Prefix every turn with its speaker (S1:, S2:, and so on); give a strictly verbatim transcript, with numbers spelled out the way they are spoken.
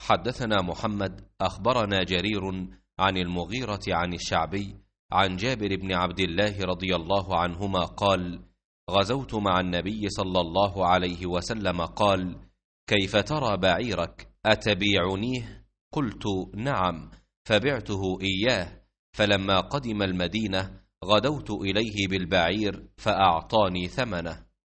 S1: حدثنا محمد أخبرنا جرير عن المغيرة عن الشعبي عن جابر بن عبد الله رضي الله عنهما قال: غزوت مع النبي صلى الله عليه وسلم قال: كيف ترى بعيرك؟ أتبيعنيه؟ قلت: نعم، فبعته إياه. فلما قدم المدينة غدوت إليه بالبعير فأعطاني ثمنه.